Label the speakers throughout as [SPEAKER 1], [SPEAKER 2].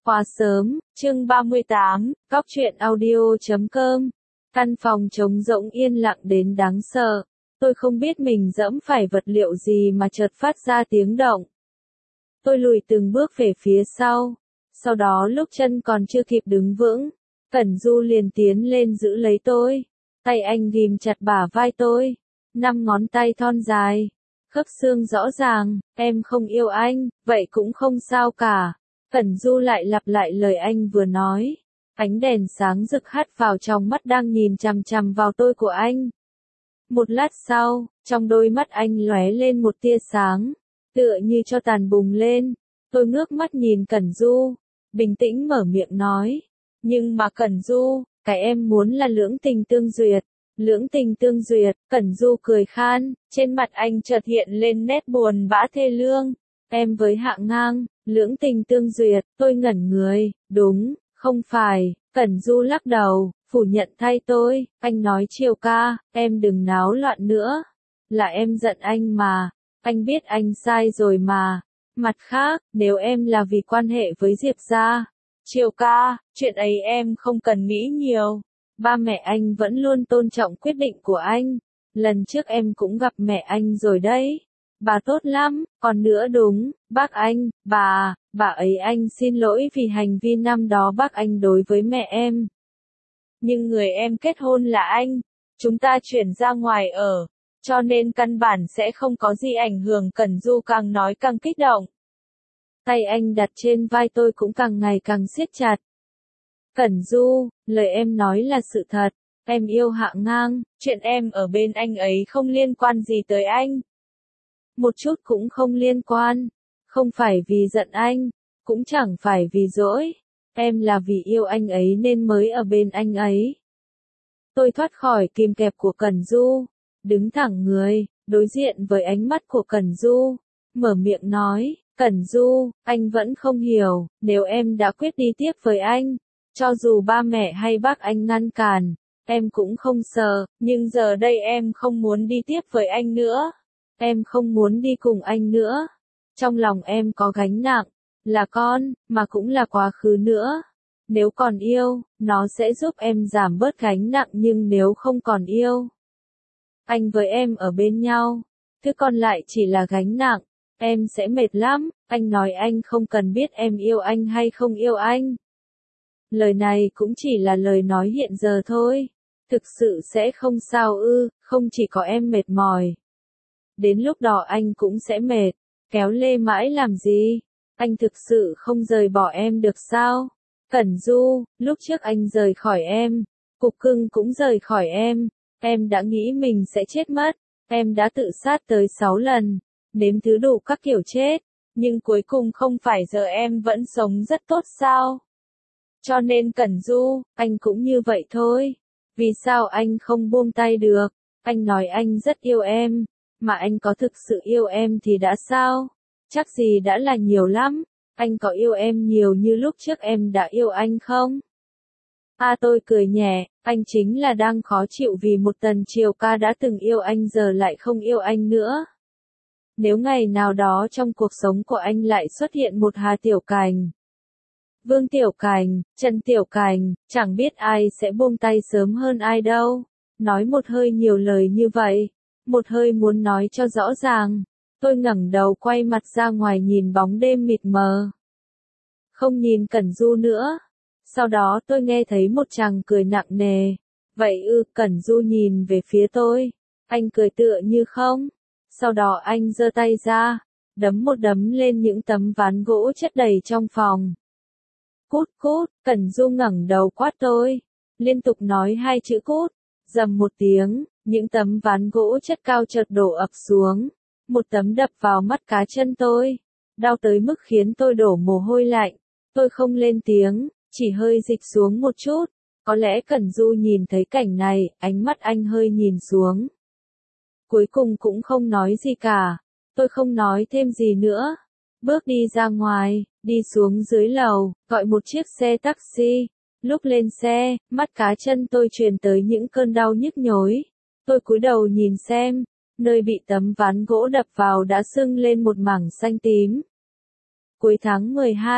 [SPEAKER 1] Quá sớm, chương 38, Cóc truyện audio.com. Căn phòng trống rỗng yên lặng đến đáng sợ. Tôi không biết mình dẫm phải vật liệu gì mà chợt phát ra tiếng động. Tôi lùi từng bước về phía sau. Sau đó lúc chân còn chưa kịp đứng vững, Cẩn Du liền tiến lên giữ lấy tôi. Tay anh ghim chặt bả vai tôi. 5 ngón tay thon dài, khớp xương rõ ràng. Em không yêu anh, vậy cũng không sao cả. Cẩn Du lại lặp lại lời anh vừa nói. Ánh đèn sáng rực hắt vào trong mắt đang nhìn chằm chằm vào tôi của anh. Một lát sau, trong đôi mắt anh lóe lên một tia sáng, tựa như cho tàn bùng lên. Tôi ngước mắt nhìn Cẩn Du, bình tĩnh mở miệng nói. Nhưng mà Cẩn Du, cái em muốn là lưỡng tình tương duyệt. Lưỡng tình tương duyệt, Cẩn Du cười khan, trên mặt anh chợt hiện lên nét buồn bã thê lương. Em với Hạng Ngang, lưỡng tình tương duyệt, tôi ngẩn người, đúng, không phải. Cẩn Du lắc đầu, phủ nhận thay tôi. Anh nói Triều ca, em đừng náo loạn nữa. Là em giận anh mà, anh biết anh sai rồi mà. Mặt khác, nếu em là vì quan hệ với Diệp gia, Triều ca, chuyện ấy em không cần nghĩ nhiều. Ba mẹ anh vẫn luôn tôn trọng quyết định của anh. Lần trước em cũng gặp mẹ anh rồi đấy. Bà tốt lắm, còn nữa đúng, bác anh, bà ấy anh xin lỗi vì hành vi năm đó bác anh đối với mẹ em. Nhưng người em kết hôn là anh, chúng ta chuyển ra ngoài ở, cho nên căn bản sẽ không có gì ảnh hưởng. Cẩn Du càng nói càng kích động. Tay anh đặt trên vai tôi cũng càng ngày càng siết chặt. Cẩn Du, lời em nói là sự thật, em yêu Hạng Ngang, chuyện em ở bên anh ấy không liên quan gì tới anh. Một chút cũng không liên quan, không phải vì giận anh, cũng chẳng phải vì dỗi, em là vì yêu anh ấy nên mới ở bên anh ấy. Tôi thoát khỏi kìm kẹp của Cẩn Du, đứng thẳng người, đối diện với ánh mắt của Cẩn Du, mở miệng nói, Cẩn Du, anh vẫn không hiểu, nếu em đã quyết đi tiếp với anh, cho dù ba mẹ hay bác anh ngăn cản, em cũng không sợ, nhưng giờ đây em không muốn đi tiếp với anh nữa. Em không muốn đi cùng anh nữa. Trong lòng em có gánh nặng, là con, mà cũng là quá khứ nữa. Nếu còn yêu, nó sẽ giúp em giảm bớt gánh nặng, nhưng nếu không còn yêu, anh với em ở bên nhau, thứ còn lại chỉ là gánh nặng, em sẽ mệt lắm. Anh nói anh không cần biết em yêu anh hay không yêu anh. Lời này cũng chỉ là lời nói hiện giờ thôi. Thực sự sẽ không sao ư, không chỉ có em mệt mỏi. Đến lúc đó anh cũng sẽ mệt, kéo lê mãi làm gì? Anh thực sự không rời bỏ em được sao? Cẩn Du, lúc trước anh rời khỏi em, Cục Cưng cũng rời khỏi em đã nghĩ mình sẽ chết mất, em đã tự sát tới 6 lần, nếm thứ đủ các kiểu chết, nhưng cuối cùng không phải giờ em vẫn sống rất tốt sao? Cho nên Cẩn Du, anh cũng như vậy thôi. Vì sao anh không buông tay được? Anh nói anh rất yêu em. Mà anh có thực sự yêu em thì đã sao? Chắc gì đã là nhiều lắm. Anh có yêu em nhiều như lúc trước em đã yêu anh không? Tôi cười nhẹ, anh chính là đang khó chịu vì một Tần Triều ca đã từng yêu anh giờ lại không yêu anh nữa. Nếu ngày nào đó trong cuộc sống của anh lại xuất hiện một Hà Tiểu Cành, Vương Tiểu Cành, Trần Tiểu Cành, chẳng biết ai sẽ buông tay sớm hơn ai đâu. Nói một hơi nhiều lời như vậy. Một hơi muốn nói cho rõ ràng. Tôi ngẩng đầu quay mặt ra ngoài nhìn bóng đêm mịt mờ. Không nhìn Cẩn Du nữa. Sau đó tôi nghe thấy một chàng cười nặng nề. Vậy ư? Cẩn Du nhìn về phía tôi. Anh cười tựa như không. Sau đó anh giơ tay ra, đấm một đấm lên những tấm ván gỗ chất đầy trong phòng. Cút cút, Cẩn Du ngẩng đầu quát tôi. Liên tục nói 2 chữ cút. Rầm một tiếng. Những tấm ván gỗ chất cao chợt đổ ập xuống. Một tấm đập vào mắt cá chân tôi. Đau tới mức khiến tôi đổ mồ hôi lạnh. Tôi không lên tiếng, chỉ hơi dịch xuống một chút. Có lẽ Cẩn Du nhìn thấy cảnh này, ánh mắt anh hơi nhìn xuống. Cuối cùng cũng không nói gì cả. Tôi không nói thêm gì nữa. Bước đi ra ngoài, đi xuống dưới lầu, gọi một chiếc xe taxi. Lúc lên xe, mắt cá chân tôi truyền tới những cơn đau nhức nhối. Tôi cúi đầu nhìn xem, nơi bị tấm ván gỗ đập vào đã sưng lên một mảng xanh tím. Cuối tháng 12,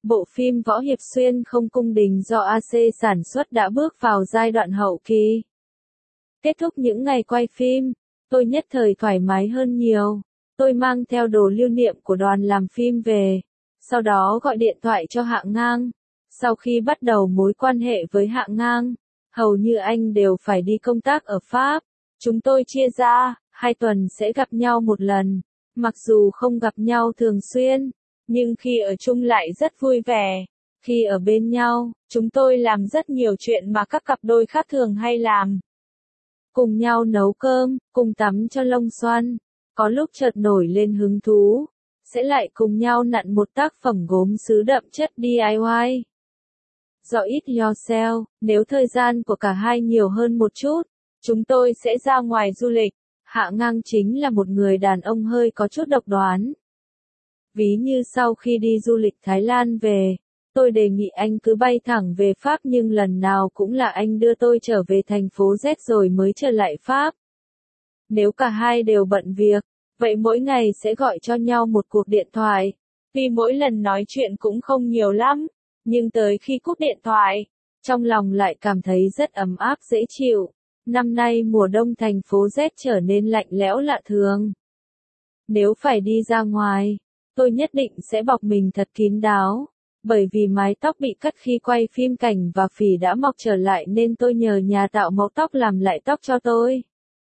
[SPEAKER 1] bộ phim Võ Hiệp Xuyên không cung đình do AC sản xuất đã bước vào giai đoạn hậu kỳ. Kết thúc những ngày quay phim, tôi nhất thời thoải mái hơn nhiều. Tôi mang theo đồ lưu niệm của đoàn làm phim về, sau đó gọi điện thoại cho Hạng Ngang. Sau khi bắt đầu mối quan hệ với Hạng Ngang, hầu như anh đều phải đi công tác ở Pháp. Chúng tôi chia ra, 2 tuần sẽ gặp nhau một lần. Mặc dù không gặp nhau thường xuyên, nhưng khi ở chung lại rất vui vẻ. Khi ở bên nhau, chúng tôi làm rất nhiều chuyện mà các cặp đôi khác thường hay làm. Cùng nhau nấu cơm, cùng tắm cho lông xoăn. Có lúc chợt nổi lên hứng thú, sẽ lại cùng nhau nặn một tác phẩm gốm sứ đậm chất DIY. Do it yourself, nếu thời gian của cả hai nhiều hơn một chút, chúng tôi sẽ ra ngoài du lịch. Hạng Ngang chính là một người đàn ông hơi có chút độc đoán. Ví như sau khi đi du lịch Thái Lan về, tôi đề nghị anh cứ bay thẳng về Pháp nhưng lần nào cũng là anh đưa tôi trở về thành phố Z rồi mới trở lại Pháp. Nếu cả hai đều bận việc, vậy mỗi ngày sẽ gọi cho nhau một cuộc điện thoại. Vì mỗi lần nói chuyện cũng không nhiều lắm, nhưng tới khi cúp điện thoại, trong lòng lại cảm thấy rất ấm áp dễ chịu. Năm nay mùa đông thành phố Z trở nên lạnh lẽo lạ thường. Nếu phải đi ra ngoài, tôi nhất định sẽ bọc mình thật kín đáo. Bởi vì mái tóc bị cắt khi quay phim cảnh và phỉ đã mọc trở lại nên tôi nhờ nhà tạo mẫu tóc làm lại tóc cho tôi.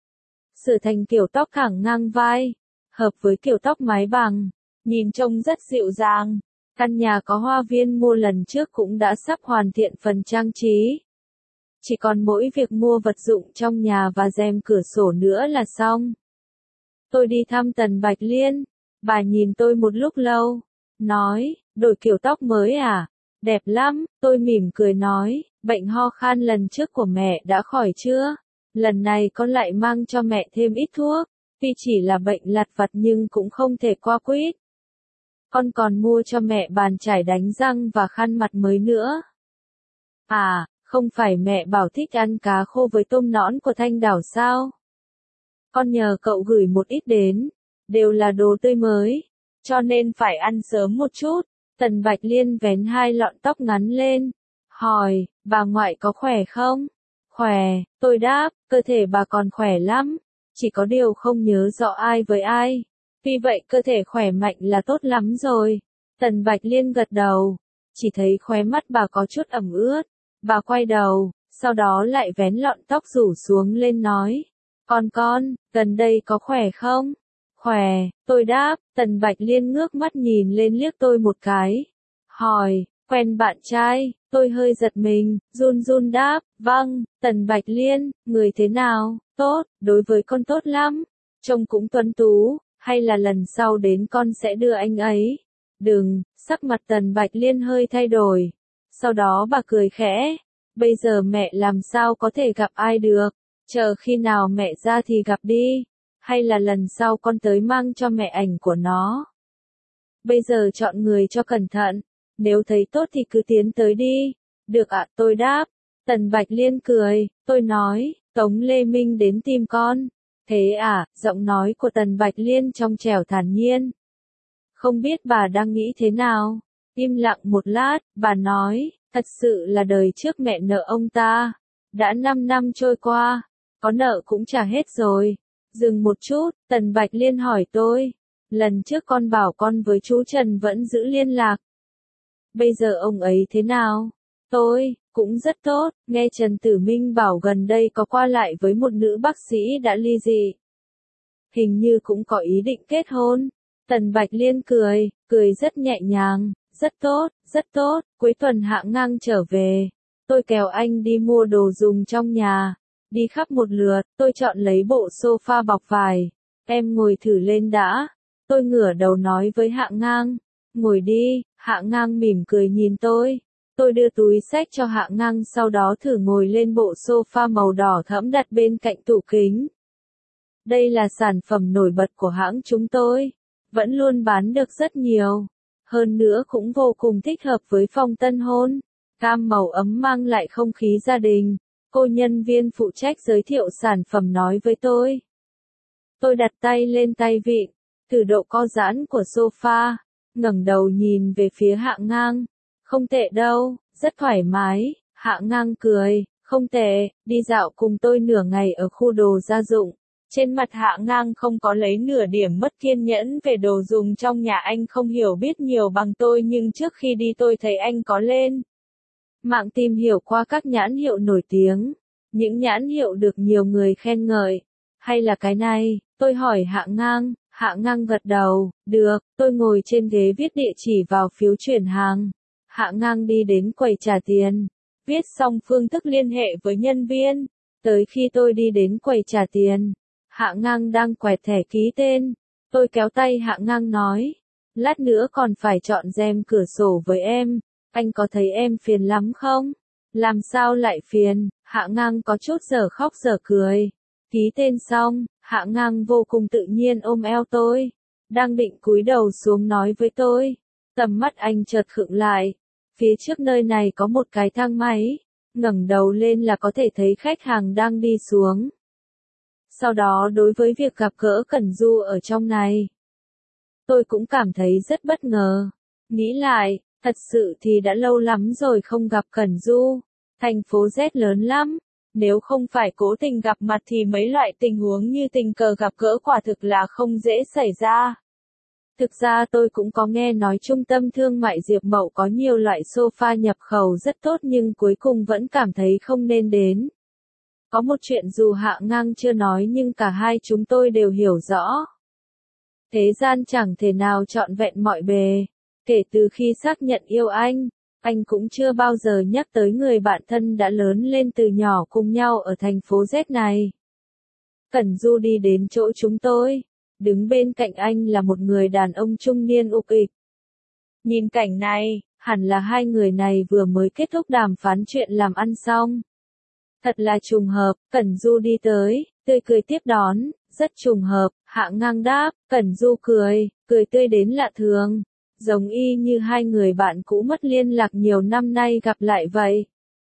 [SPEAKER 1] Sửa thành kiểu tóc thẳng ngang vai, hợp với kiểu tóc mái bằng, nhìn trông rất dịu dàng. Căn nhà có hoa viên mua lần trước cũng đã sắp hoàn thiện phần trang trí. Chỉ còn mỗi việc mua vật dụng trong nhà và rèm cửa sổ nữa là xong. Tôi đi thăm Tần Bạch Liên, bà nhìn tôi một lúc lâu, nói, đổi kiểu tóc mới à? Đẹp lắm, tôi mỉm cười nói, bệnh ho khan lần trước của mẹ đã khỏi chưa? Lần này con lại mang cho mẹ thêm ít thuốc, tuy chỉ là bệnh lặt vặt nhưng cũng không thể qua quýt. Con còn mua cho mẹ bàn chải đánh răng và khăn mặt mới nữa. À, không phải mẹ bảo thích ăn cá khô với tôm nõn của Thanh Đảo sao? Con nhờ cậu gửi một ít đến, đều là đồ tươi mới, cho nên phải ăn sớm một chút. Tần Bạch Liên vén 2 lọn tóc ngắn lên, hỏi, bà ngoại có khỏe không? Khỏe, tôi đáp, cơ thể bà còn khỏe lắm, chỉ có điều không nhớ rõ ai với ai. Vì vậy cơ thể khỏe mạnh là tốt lắm rồi. Tần Bạch Liên gật đầu, chỉ thấy khóe mắt bà có chút ẩm ướt. Bà quay đầu, sau đó lại vén lọn tóc rủ xuống lên nói, con, gần đây có khỏe không? Khỏe, tôi đáp. Tần Bạch Liên ngước mắt nhìn lên liếc tôi một cái, hỏi, quen bạn trai? Tôi hơi giật mình, run run đáp, vâng. Tần Bạch Liên, người thế nào? Tốt, đối với con tốt lắm, trông cũng tuấn tú, hay là lần sau đến con sẽ đưa anh ấy? Đừng. Sắc mặt Tần Bạch Liên hơi thay đổi, sau đó bà cười khẽ, bây giờ mẹ làm sao có thể gặp ai được, chờ khi nào mẹ ra thì gặp đi, hay là lần sau con tới mang cho mẹ ảnh của nó. Bây giờ chọn người cho cẩn thận, nếu thấy tốt thì cứ tiến tới đi. Được ạ, tôi đáp. Tần Bạch Liên cười, tôi nói, Tống Lê Minh đến tìm con. Thế à? Giọng nói của Tần Bạch Liên trong trẻo thản nhiên. Không biết bà đang nghĩ thế nào? Im lặng một lát, bà nói, thật sự là đời trước mẹ nợ ông ta. Đã 5 năm trôi qua, có nợ cũng trả hết rồi. Dừng một chút, Tần Bạch Liên hỏi tôi, lần trước con bảo con với chú Trần vẫn giữ liên lạc. Bây giờ ông ấy thế nào? Tôi, cũng rất tốt, nghe Trần Tử Minh bảo gần đây có qua lại với một nữ bác sĩ đã ly dị. Hình như cũng có ý định kết hôn. Tần Bạch Liên cười rất nhẹ nhàng, rất tốt, cuối tuần Hạng Ngang trở về. Tôi kéo anh đi mua đồ dùng trong nhà. Đi khắp một lượt, tôi chọn lấy bộ sofa bọc vải. Em ngồi thử lên đã. Tôi ngửa đầu nói với Hạng Ngang. Ngồi đi. Hạng Ngang mỉm cười nhìn tôi. Tôi đưa túi xách cho Hạng Ngang sau đó thử ngồi lên bộ sofa màu đỏ thẫm đặt bên cạnh tủ kính. Đây là sản phẩm nổi bật của hãng chúng tôi. Vẫn luôn bán được rất nhiều. Hơn nữa cũng vô cùng thích hợp với phòng tân hôn. Cam màu ấm mang lại không khí gia đình. Cô nhân viên phụ trách giới thiệu sản phẩm nói với tôi. Tôi đặt tay lên tay vịn, thử độ co giãn của sofa, ngẩng đầu nhìn về phía Hạng Ngang. Không tệ đâu, rất thoải mái, Hạ Ngang cười, không tệ, đi dạo cùng tôi nửa ngày ở khu đồ gia dụng. Trên mặt Hạ Ngang không có lấy nửa điểm mất kiên nhẫn về đồ dùng trong nhà, anh không hiểu biết nhiều bằng tôi nhưng trước khi đi tôi thấy anh có lên mạng tìm hiểu qua các nhãn hiệu nổi tiếng, những nhãn hiệu được nhiều người khen ngợi. Hay là cái này, tôi hỏi Hạ Ngang gật đầu, được, tôi ngồi trên ghế viết địa chỉ vào phiếu chuyển hàng. Hạ Ngang đi đến quầy trả tiền, viết xong phương thức liên hệ với nhân viên. Tới khi tôi đi đến quầy trả tiền, Hạ Ngang đang quẹt thẻ ký tên. Tôi kéo tay Hạ Ngang nói, lát nữa còn phải chọn rèm cửa sổ với em, anh có thấy em phiền lắm không? Làm sao lại phiền? Hạ Ngang có chút dở khóc dở cười. Ký tên xong, Hạ Ngang vô cùng tự nhiên ôm eo tôi, đang định cúi đầu xuống nói với tôi. Tầm mắt anh chợt khựng lại. Phía trước nơi này có một cái thang máy, ngẩng đầu lên là có thể thấy khách hàng đang đi xuống. Sau đó đối với việc gặp gỡ Cẩn Du ở trong này, tôi cũng cảm thấy rất bất ngờ. Nghĩ lại, thật sự thì đã lâu lắm rồi không gặp Cẩn Du. Thành phố Z lớn lắm, nếu không phải cố tình gặp mặt thì mấy loại tình huống như tình cờ gặp gỡ quả thực là không dễ xảy ra. Thực ra tôi cũng có nghe nói trung tâm thương mại Diệp Mậu có nhiều loại sofa nhập khẩu rất tốt nhưng cuối cùng vẫn cảm thấy không nên đến. Có một chuyện dù Hạ Ngang chưa nói nhưng cả hai chúng tôi đều hiểu rõ. Thế gian chẳng thể nào trọn vẹn mọi bề. Kể từ khi xác nhận yêu anh cũng chưa bao giờ nhắc tới người bạn thân đã lớn lên từ nhỏ cùng nhau ở thành phố Z này. Cẩn Du đi đến chỗ chúng tôi. Đứng bên cạnh anh là một người đàn ông trung niên ục ịch. Nhìn cảnh này, hẳn là hai người này vừa mới kết thúc đàm phán chuyện làm ăn xong. Thật là trùng hợp, Cẩn Du đi tới, tươi cười tiếp đón, rất trùng hợp, Hạ Ngang đáp, Cẩn Du cười tươi đến lạ thường, giống y như hai người bạn cũ mất liên lạc nhiều năm nay gặp lại vậy.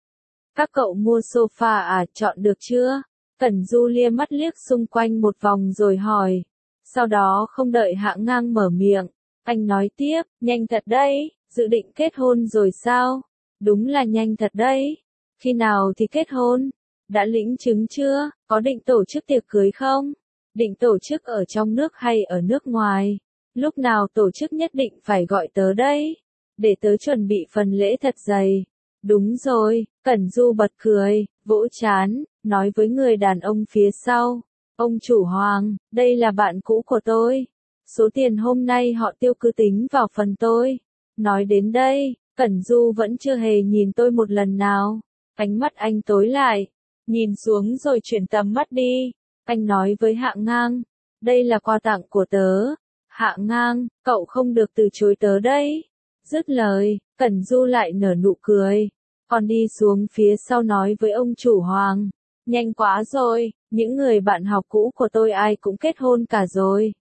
[SPEAKER 1] Các cậu mua sofa à, chọn được chưa? Cẩn Du lia mắt liếc xung quanh một vòng rồi hỏi. Sau đó không đợi Hạ Ngang mở miệng, anh nói tiếp, nhanh thật đấy, dự định kết hôn rồi sao? Đúng là nhanh thật đấy. Khi nào thì kết hôn? Đã lĩnh chứng chưa? Có định tổ chức tiệc cưới không? Định tổ chức ở trong nước hay ở nước ngoài? Lúc nào tổ chức nhất định phải gọi tớ đấy, để tớ chuẩn bị phần lễ thật dày. Đúng rồi, Cẩn Du bật cười, vỗ trán, nói với người đàn ông phía sau. Ông chủ Hoàng, đây là bạn cũ của tôi. Số tiền hôm nay họ tiêu cứ tính vào phần tôi. Nói đến đây, Cẩn Du vẫn chưa hề nhìn tôi một lần nào. Ánh mắt anh tối lại, nhìn xuống rồi chuyển tầm mắt đi. Anh nói với Hạ Ngang, đây là quà tặng của tớ. Hạ Ngang, cậu không được từ chối tớ đấy. Dứt lời, Cẩn Du lại nở nụ cười. Còn đi xuống phía sau nói với ông chủ Hoàng. Nhanh quá rồi, những người bạn học cũ của tôi ai cũng kết hôn cả rồi.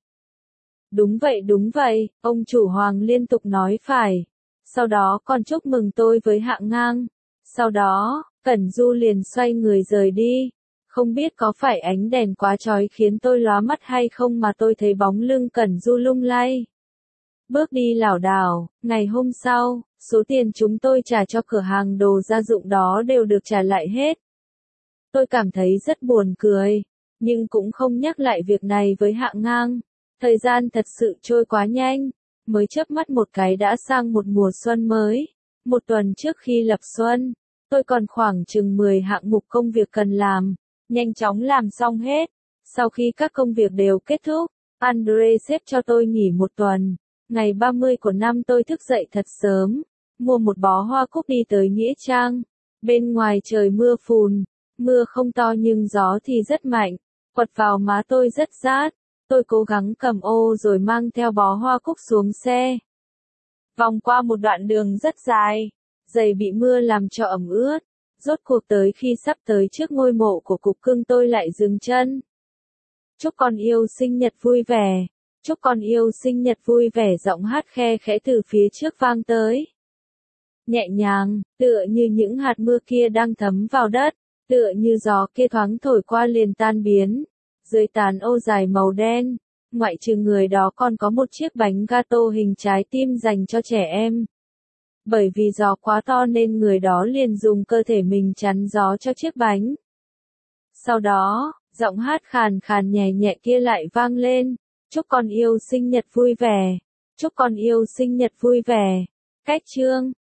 [SPEAKER 1] Đúng vậy, ông chủ Hoàng liên tục nói phải. Sau đó còn chúc mừng tôi với Hạ Ngang. Sau đó, Cẩn Du liền xoay người rời đi. Không biết có phải ánh đèn quá chói khiến tôi lóa mắt hay không mà tôi thấy bóng lưng Cẩn Du lung lay. Bước đi lảo đảo, ngày hôm sau, số tiền chúng tôi trả cho cửa hàng đồ gia dụng đó đều được trả lại hết. Tôi cảm thấy rất buồn cười, nhưng cũng không nhắc lại việc này với Hạ Ngang. Thời gian thật sự trôi quá nhanh, mới chớp mắt một cái đã sang một mùa xuân mới. Một tuần trước khi lập xuân, tôi còn khoảng chừng 10 hạng mục công việc cần làm, nhanh chóng làm xong hết. Sau khi các công việc đều kết thúc, Andre xếp cho tôi nghỉ một tuần. Ngày 30 của năm tôi thức dậy thật sớm, mua một bó hoa cúc đi tới Nghĩa Trang. Bên ngoài trời mưa phùn, mưa không to nhưng gió thì rất mạnh, quật vào má tôi rất rát. Tôi cố gắng cầm ô rồi mang theo bó hoa cúc xuống xe. Vòng qua một đoạn đường rất dài, giày bị mưa làm cho ẩm ướt. Rốt cuộc tới khi sắp tới trước ngôi mộ của cục cưng tôi lại dừng chân. Chúc con yêu sinh nhật vui vẻ. Chúc con yêu sinh nhật vui vẻ, giọng hát khe khẽ từ phía trước vang tới. Nhẹ nhàng, tựa như những hạt mưa kia đang thấm vào đất, tựa như gió kia thoáng thổi qua liền tan biến. Dưới tán ô dài màu đen, ngoại trừ người đó còn có một chiếc bánh gato hình trái tim dành cho trẻ em. Bởi vì gió quá to nên người đó liền dùng cơ thể mình chắn gió cho chiếc bánh. Sau đó, giọng hát khàn khàn nhẹ nhẹ kia lại vang lên, chúc con yêu sinh nhật vui vẻ, chúc con yêu sinh nhật vui vẻ. Cách chương